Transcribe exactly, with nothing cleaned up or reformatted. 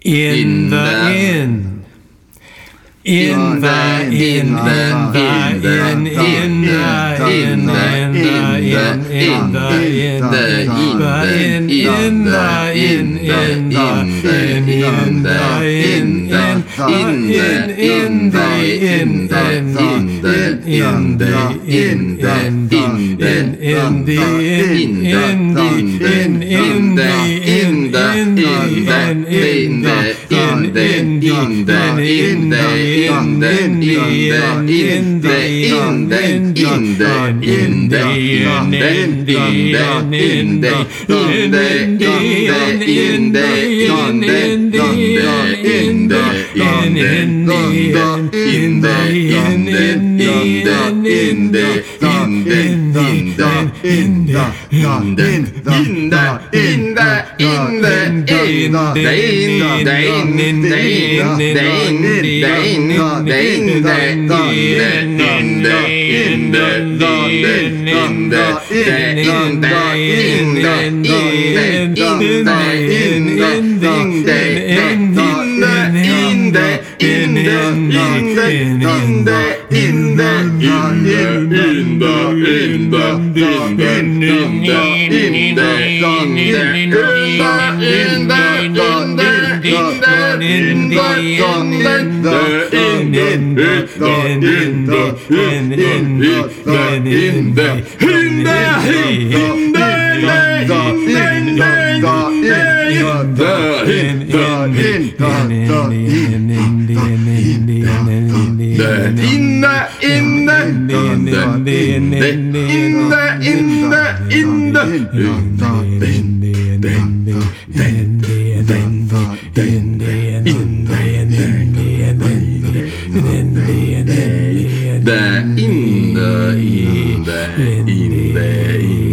In the in. In the in the in in the in in the in in the in the in in the in in the in in the in in in the in the in the in the in in the in in the in in the in the in the in the in in the in the in the in the in the in the in the in the in the in the in the in the in the